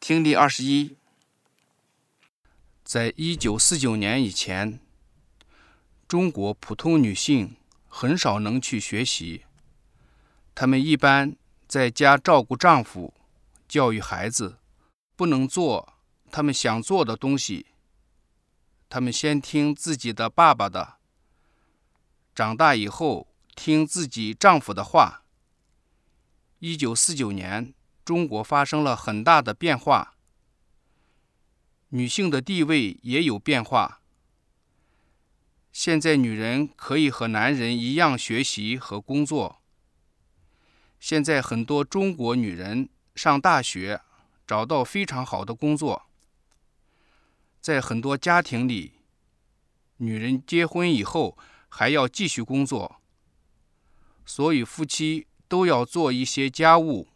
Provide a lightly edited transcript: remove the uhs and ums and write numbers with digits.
听力21。在1949年以前，中国普通女性很少能去学习，她们一般在家照顾丈夫、教育孩子，不能做她们想做的东西。她们先听自己的爸爸的，长大以后听自己丈夫的话。1949年，中国发生了很大的变化，女性的地位也有变化。现在女人可以和男人一样学习和工作。现在很多中国女人上大学，找到非常好的工作。在很多家庭里，女人结婚以后还要继续工作，所以夫妻都要做一些家务。